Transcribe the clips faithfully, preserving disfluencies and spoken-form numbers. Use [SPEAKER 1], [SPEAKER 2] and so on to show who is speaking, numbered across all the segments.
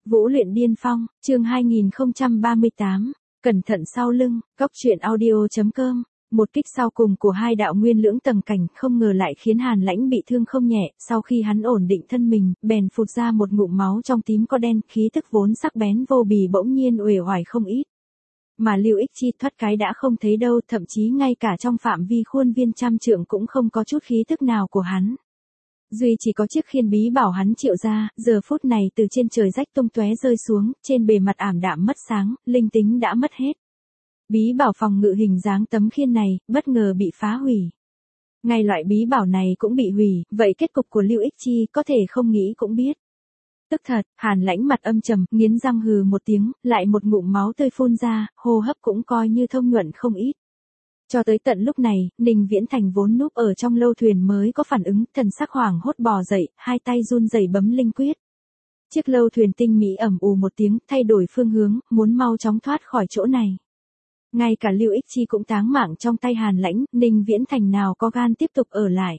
[SPEAKER 1] Vũ luyện điên phong, chương hai nghìn không trăm ba mươi tám, cẩn thận sau lưng, góc truyện audio chấm com. Một kích sau cùng của hai đạo nguyên lưỡng tầng cảnh không ngờ lại khiến Hàn Lãnh bị thương không nhẹ, sau khi hắn ổn định thân mình, bèn phụt ra một ngụm máu trong tím có đen, khí tức vốn sắc bén vô bì bỗng nhiên uể oải không ít. Mà Lưu Ích Chi thoát cái đã không thấy đâu, thậm chí ngay cả trong phạm vi khuôn viên trăm trượng cũng không có chút khí tức nào của hắn. Duy chỉ có chiếc khiên bí bảo hắn triệu ra, giờ phút này từ trên trời rách tung tóe rơi xuống, trên bề mặt ảm đạm mất sáng, linh tính đã mất hết. Bí bảo phòng ngự hình dáng tấm khiên này, bất ngờ bị phá hủy. Ngay loại bí bảo này cũng bị hủy, vậy kết cục của Lưu Ích Chi có thể không nghĩ cũng biết. Tức thật, Hàn Lãnh mặt âm trầm, nghiến răng hừ một tiếng, lại một ngụm máu tươi phun ra, hô hấp cũng coi như thông nhuận không ít. Cho tới tận lúc này, Ninh Viễn Thành vốn núp ở trong lâu thuyền mới có phản ứng, thần sắc hoảng hốt bò dậy, hai tay run rẩy bấm linh quyết. Chiếc lâu thuyền tinh mỹ ầm ù một tiếng, thay đổi phương hướng, muốn mau chóng thoát khỏi chỗ này. Ngay cả Lưu Ích Chi cũng táng mạng trong tay Hàn Lãnh, Ninh Viễn Thành nào có gan tiếp tục ở lại.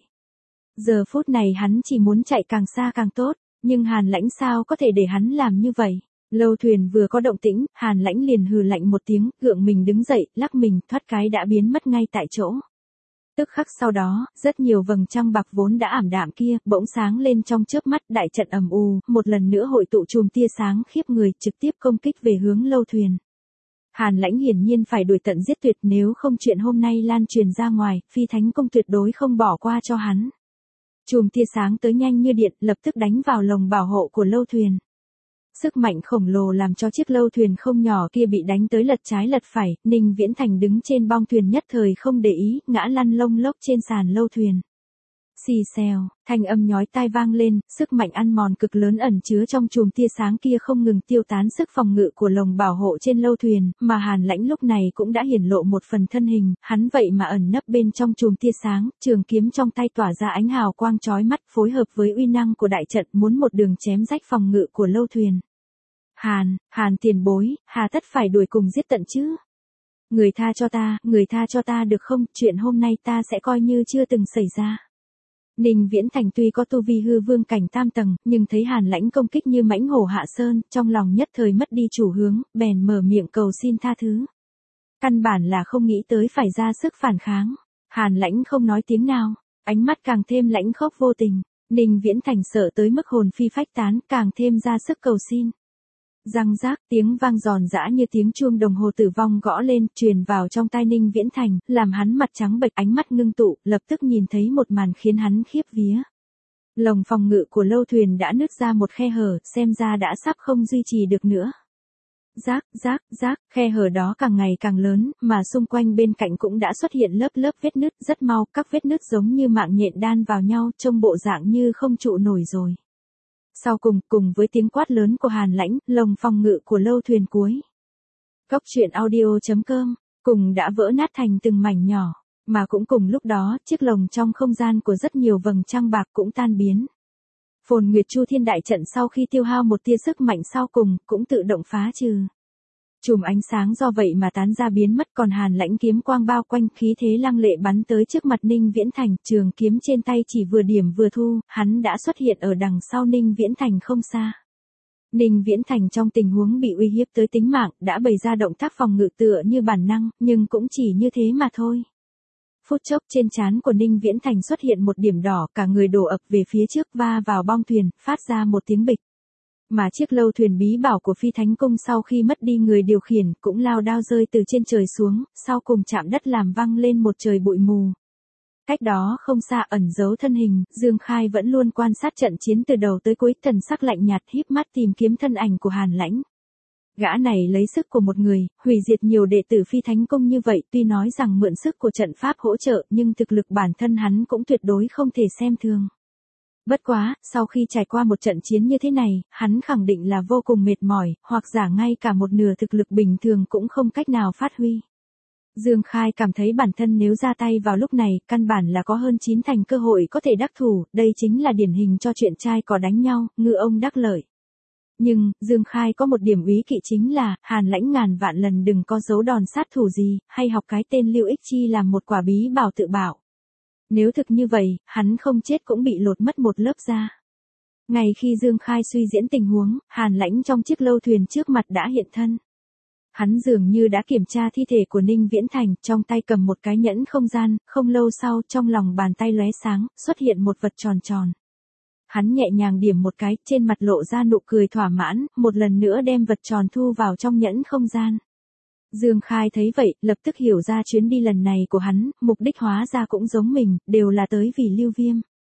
[SPEAKER 1] Giờ phút này hắn chỉ muốn chạy càng xa càng tốt, nhưng Hàn Lãnh sao có thể để hắn làm như vậy. Lâu thuyền vừa có động tĩnh, Hàn Lãnh liền hừ lạnh một tiếng, gượng mình đứng dậy, lắc mình, thoát cái đã biến mất ngay tại chỗ. Tức khắc sau đó, rất nhiều vầng trăng bạc vốn đã ảm đạm kia, bỗng sáng lên trong chớp mắt, đại trận ầm ù, một lần nữa hội tụ chùm tia sáng khiếp người, trực tiếp công kích về hướng lâu thuyền. Hàn Lãnh hiển nhiên phải đuổi tận giết tuyệt, nếu không chuyện hôm nay lan truyền ra ngoài, Phi Thánh Cung tuyệt đối không bỏ qua cho hắn. Chùm tia sáng tới nhanh như điện, lập tức đánh vào lồng bảo hộ của lâu thuyền. Sức mạnh khổng lồ làm cho chiếc lâu thuyền không nhỏ kia bị đánh tới lật trái lật phải, Ninh Viễn Thành đứng trên bong thuyền nhất thời không để ý, ngã lăn lông lốc trên sàn lâu thuyền. Xì xèo, thanh âm nhói tai vang lên, sức mạnh ăn mòn cực lớn ẩn chứa trong chùm tia sáng kia không ngừng tiêu tán sức phòng ngự của lồng bảo hộ trên lâu thuyền, mà Hàn Lãnh lúc này cũng đã hiển lộ một phần thân hình, hắn vậy mà ẩn nấp bên trong chùm tia sáng, trường kiếm trong tay tỏa ra ánh hào quang chói mắt, phối hợp với uy năng của đại trận muốn một đường chém rách phòng ngự của lâu thuyền. Hàn, Hàn tiền bối, hà tất phải đuổi cùng giết tận chứ? Người tha cho ta, người tha cho ta được không, chuyện hôm nay ta sẽ coi như chưa từng xảy ra. Ninh Viễn Thành tuy có tu vi hư vương cảnh tam tầng, nhưng thấy Hàn Lãnh công kích như mãnh hổ hạ sơn, trong lòng nhất thời mất đi chủ hướng, bèn mở miệng cầu xin tha thứ. Căn bản là không nghĩ tới phải ra sức phản kháng. Hàn Lãnh không nói tiếng nào, ánh mắt càng thêm lãnh khốc vô tình. Ninh Viễn Thành sợ tới mức hồn phi phách tán, càng thêm ra sức cầu xin. Răng rác, tiếng vang giòn giã như tiếng chuông đồng hồ tử vong gõ lên, truyền vào trong tai Ninh Viễn Thành, làm hắn mặt trắng bệch, ánh mắt ngưng tụ, lập tức nhìn thấy một màn khiến hắn khiếp vía. Lồng phòng ngự của lâu thuyền đã nứt ra một khe hở, xem ra đã sắp không duy trì được nữa. Rác, rác, rác, khe hở đó càng ngày càng lớn, mà xung quanh bên cạnh cũng đã xuất hiện lớp lớp vết nứt, rất mau, các vết nứt giống như mạng nhện đan vào nhau, trông bộ dạng như không trụ nổi rồi. Sau cùng, cùng với tiếng quát lớn của Hàn Lãnh, lồng phòng ngự của lâu thuyền cuối. Góc truyện audio chấm com, cùng đã vỡ nát thành từng mảnh nhỏ, mà cũng cùng lúc đó, chiếc lồng trong không gian của rất nhiều vầng trăng bạc cũng tan biến. Phồn Nguyệt Chu Thiên đại trận sau khi tiêu hao một tia sức mạnh sau cùng, cũng tự động phá trừ. Chùm ánh sáng do vậy mà tán ra biến mất, còn Hàn Lãnh kiếm quang bao quanh, khí thế lăng lệ bắn tới trước mặt Ninh Viễn Thành, trường kiếm trên tay chỉ vừa điểm vừa thu, hắn đã xuất hiện ở đằng sau Ninh Viễn Thành không xa. Ninh Viễn Thành trong tình huống bị uy hiếp tới tính mạng, đã bày ra động tác phòng ngự tựa như bản năng, nhưng cũng chỉ như thế mà thôi. Phút chốc trên trán của Ninh Viễn Thành xuất hiện một điểm đỏ, cả người đổ ập về phía trước va vào bong thuyền, phát ra một tiếng bịch. Mà chiếc lâu thuyền bí bảo của Phi Thánh Cung sau khi mất đi người điều khiển, cũng lao đao rơi từ trên trời xuống, sau cùng chạm đất làm văng lên một trời bụi mù. Cách đó không xa ẩn giấu thân hình, Dương Khai vẫn luôn quan sát trận chiến từ đầu tới cuối, thần sắc lạnh nhạt híp mắt tìm kiếm thân ảnh của Hàn Lãnh. Gã này lấy sức của một người, hủy diệt nhiều đệ tử Phi Thánh Cung như vậy, tuy nói rằng mượn sức của trận pháp hỗ trợ, nhưng thực lực bản thân hắn cũng tuyệt đối không thể xem thường. Bất quá, sau khi trải qua một trận chiến như thế này, hắn khẳng định là vô cùng mệt mỏi, hoặc giả ngay cả một nửa thực lực bình thường cũng không cách nào phát huy. Dương Khai cảm thấy bản thân nếu ra tay vào lúc này, căn bản là có hơn chín thành cơ hội có thể đắc thủ, đây chính là điển hình cho chuyện trai có đánh nhau, ngư ông đắc lợi. Nhưng, Dương Khai có một điểm úy kỵ chính là, Hàn Lãnh ngàn vạn lần đừng có dấu đòn sát thủ gì, hay học cái tên Lưu Ích Chi làm một quả bí bảo tự bảo. Nếu thực như vậy, hắn không chết cũng bị lột mất một lớp da. Ngay khi Dương Khai suy diễn tình huống, Hàn Lãnh trong chiếc lâu thuyền trước mặt đã hiện thân. Hắn dường như đã kiểm tra thi thể của Ninh Viễn Thành, trong tay cầm một cái nhẫn không gian, không lâu sau trong lòng bàn tay lóe sáng, xuất hiện một vật tròn tròn. Hắn nhẹ nhàng điểm một cái, trên mặt lộ ra nụ cười thỏa mãn, một lần nữa đem vật tròn thu vào trong nhẫn không gian. Dương Khai thấy vậy, lập tức hiểu ra chuyến đi lần này của hắn, mục đích hóa ra cũng giống mình, đều là tới vì Lưu Viêm.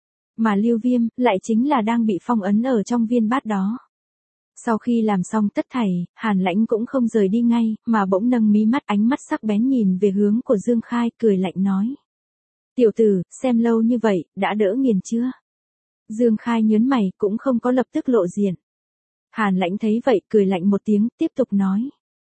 [SPEAKER 1] Mà Lưu Viêm, lại chính là đang bị phong ấn ở trong viên bát đó. Sau khi làm xong tất thảy, Hàn Lãnh cũng không rời đi ngay, mà bỗng nâng mí mắt, ánh mắt sắc bén nhìn về hướng của Dương Khai, cười lạnh nói. Tiểu tử, xem lâu như vậy, đã đỡ nghiền chưa? Dương Khai nhớn mày, cũng không có lập tức lộ diện. Hàn Lãnh thấy vậy, cười lạnh một tiếng, tiếp tục nói.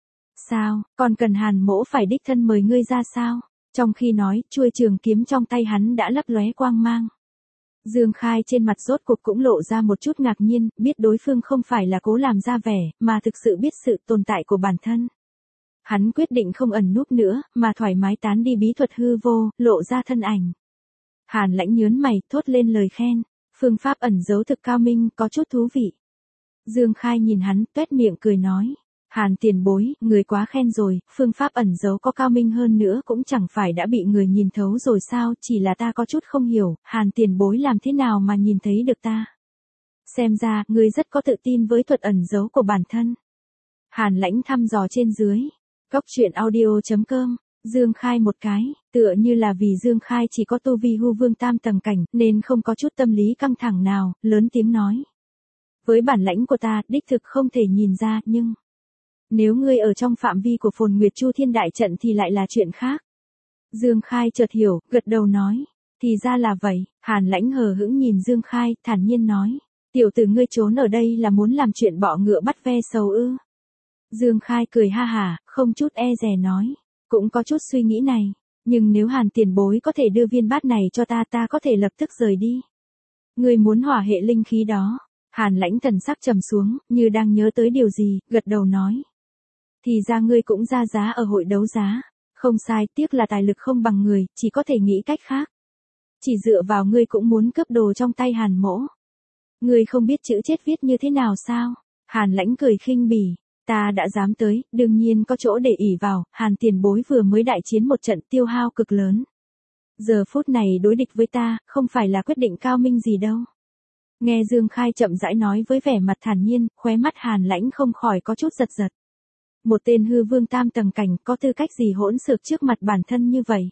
[SPEAKER 1] Sao, còn cần Hàn mỗ phải đích thân mời ngươi ra sao? Trong khi nói, chuôi trường kiếm trong tay hắn đã lấp lóe quang mang. Dương Khai trên mặt rốt cuộc cũng lộ ra một chút ngạc nhiên, biết đối phương không phải là cố làm ra vẻ, mà thực sự biết sự tồn tại của bản thân. Hắn quyết định không ẩn núp nữa, mà thoải mái tán đi bí thuật hư vô, lộ ra thân ảnh. Hàn Lãnh nhớn mày, thốt lên lời khen. Phương pháp ẩn giấu thực cao minh, có chút thú vị. Dương Khai nhìn hắn, tuét miệng cười nói. Hàn tiền bối, người quá khen rồi, phương pháp ẩn giấu có cao minh hơn nữa cũng chẳng phải đã bị người nhìn thấu rồi sao, chỉ là ta có chút không hiểu, Hàn tiền bối làm thế nào mà nhìn thấy được ta. Xem ra, người rất có tự tin với thuật ẩn giấu của bản thân. Hàn Lãnh thăm dò trên dưới. Cốc truyện audio chấm com. Dương Khai một cái, tựa như là vì Dương Khai chỉ có tu vi hư vương tam tầng cảnh, nên không có chút tâm lý căng thẳng nào, lớn tiếng nói. Với bản lãnh của ta, đích thực không thể nhìn ra, nhưng... Nếu ngươi ở trong phạm vi của Phồn Nguyệt Chu Thiên Đại Trận thì lại là chuyện khác. Dương Khai chợt hiểu, gật đầu nói. Thì ra là vậy, Hàn Lãnh hờ hững nhìn Dương Khai, thản nhiên nói. Tiểu tử ngươi trốn ở đây là muốn làm chuyện bọ ngựa bắt ve sầu ư. Dương Khai cười ha hả, không chút e dè nói. Cũng có chút suy nghĩ này, nhưng nếu Hàn tiền bối có thể đưa viên bát này cho ta, ta có thể lập tức rời đi. Ngươi muốn hỏa hệ linh khí đó. Hàn Lãnh thần sắc trầm xuống, như đang nhớ tới điều gì, gật đầu nói. Thì ra ngươi cũng ra giá ở hội đấu giá. Không sai, tiếc là tài lực không bằng người, chỉ có thể nghĩ cách khác. Chỉ dựa vào ngươi cũng muốn cướp đồ trong tay Hàn mỗ. Ngươi không biết chữ chết viết như thế nào sao? Hàn Lãnh cười khinh bỉ. Ta đã dám tới, đương nhiên có chỗ để ỷ vào, Hàn tiền bối vừa mới đại chiến một trận tiêu hao cực lớn. Giờ phút này đối địch với ta, không phải là quyết định cao minh gì đâu. Nghe Dương Khai chậm rãi nói với vẻ mặt thản nhiên, khóe mắt Hàn Lãnh không khỏi có chút giật giật. Một tên hư vương tam tầng cảnh có tư cách gì hỗn xược trước mặt bản thân như vậy?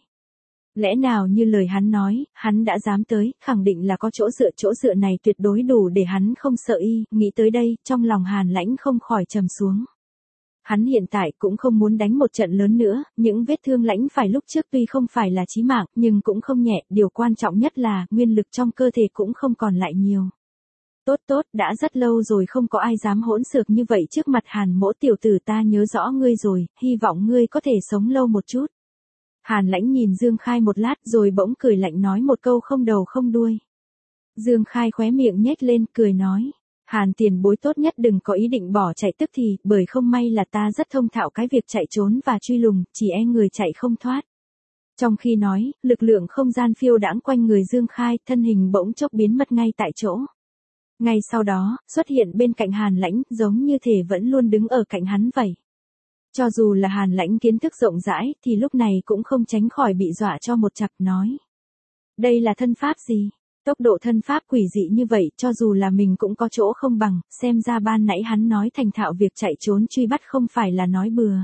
[SPEAKER 1] Lẽ nào như lời hắn nói, hắn đã dám tới, khẳng định là có chỗ dựa, chỗ dựa này tuyệt đối đủ để hắn không sợ y, nghĩ tới đây, trong lòng Hàn Lãnh không khỏi trầm xuống. Hắn hiện tại cũng không muốn đánh một trận lớn nữa, những vết thương lãnh phải lúc trước tuy không phải là chí mạng, nhưng cũng không nhẹ, điều quan trọng nhất là, nguyên lực trong cơ thể cũng không còn lại nhiều. Tốt tốt, đã rất lâu rồi không có ai dám hỗn xược như vậy trước mặt Hàn mỗ tiểu tử, ta nhớ rõ ngươi rồi, hy vọng ngươi có thể sống lâu một chút. Hàn Lãnh nhìn Dương Khai một lát rồi bỗng cười lạnh nói một câu không đầu không đuôi. Dương Khai khóe miệng nhếch lên cười nói. Hàn tiền bối tốt nhất đừng có ý định bỏ chạy tức thì, bởi không may là ta rất thông thạo cái việc chạy trốn và truy lùng, chỉ e người chạy không thoát. Trong khi nói, lực lượng không gian phiêu đãng quanh người Dương Khai, thân hình bỗng chốc biến mất ngay tại chỗ. Ngay sau đó, xuất hiện bên cạnh Hàn Lãnh, giống như thể vẫn luôn đứng ở cạnh hắn vậy. Cho dù là Hàn Lãnh kiến thức rộng rãi, thì lúc này cũng không tránh khỏi bị dọa cho một chặp nói. Đây là thân pháp gì? Tốc độ thân pháp quỷ dị như vậy, cho dù là mình cũng có chỗ không bằng, xem ra ban nãy hắn nói thành thạo việc chạy trốn truy bắt không phải là nói bừa.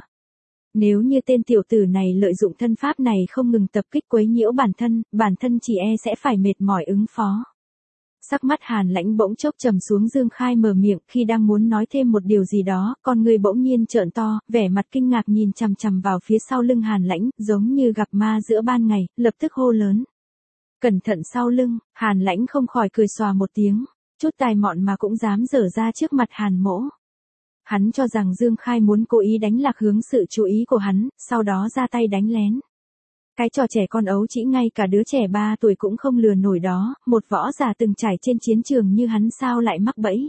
[SPEAKER 1] Nếu như tên tiểu tử này lợi dụng thân pháp này không ngừng tập kích quấy nhiễu bản thân, bản thân chỉ e sẽ phải mệt mỏi ứng phó. Sắc mắt Hàn Lãnh bỗng chốc trầm xuống, Dương Khai mở miệng, khi đang muốn nói thêm một điều gì đó, con người bỗng nhiên trợn to, vẻ mặt kinh ngạc nhìn chằm chằm vào phía sau lưng Hàn Lãnh, giống như gặp ma giữa ban ngày, lập tức hô lớn. Cẩn thận sau lưng. Hàn Lãnh không khỏi cười xòa một tiếng, chút tài mọn mà cũng dám dở ra trước mặt Hàn mỗ. Hắn cho rằng Dương Khai muốn cố ý đánh lạc hướng sự chú ý của hắn, sau đó ra tay đánh lén. Cái trò trẻ con ấu chỉ ngay cả đứa trẻ ba tuổi cũng không lừa nổi đó, một võ giả từng trải trên chiến trường như hắn sao lại mắc bẫy.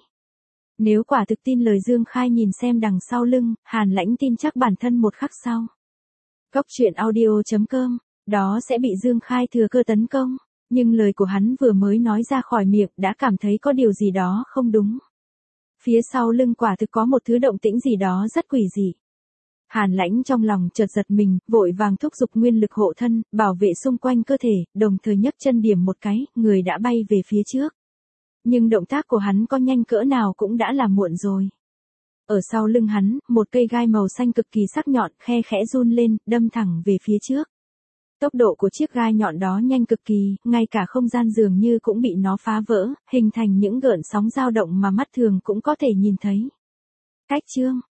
[SPEAKER 1] Nếu quả thực tin lời Dương Khai nhìn xem đằng sau lưng, Hàn Lãnh tin chắc bản thân một khắc sau. Cốc truyện audio chấm com, đó sẽ bị Dương Khai thừa cơ tấn công. Nhưng lời của hắn vừa mới nói ra khỏi miệng đã cảm thấy có điều gì đó không đúng. Phía sau lưng quả thực có một thứ động tĩnh gì đó rất quỷ dị. Hàn Lãnh trong lòng chợt giật mình, vội vàng thúc giục nguyên lực hộ thân, bảo vệ xung quanh cơ thể, đồng thời nhấc chân điểm một cái, người đã bay về phía trước. Nhưng động tác của hắn có nhanh cỡ nào cũng đã là muộn rồi. Ở sau lưng hắn, một cây gai màu xanh cực kỳ sắc nhọn, khe khẽ run lên, đâm thẳng về phía trước. Tốc độ của chiếc gai nhọn đó nhanh cực kỳ, ngay cả không gian dường như cũng bị nó phá vỡ, hình thành những gợn sóng dao động mà mắt thường cũng có thể nhìn thấy. Cách chương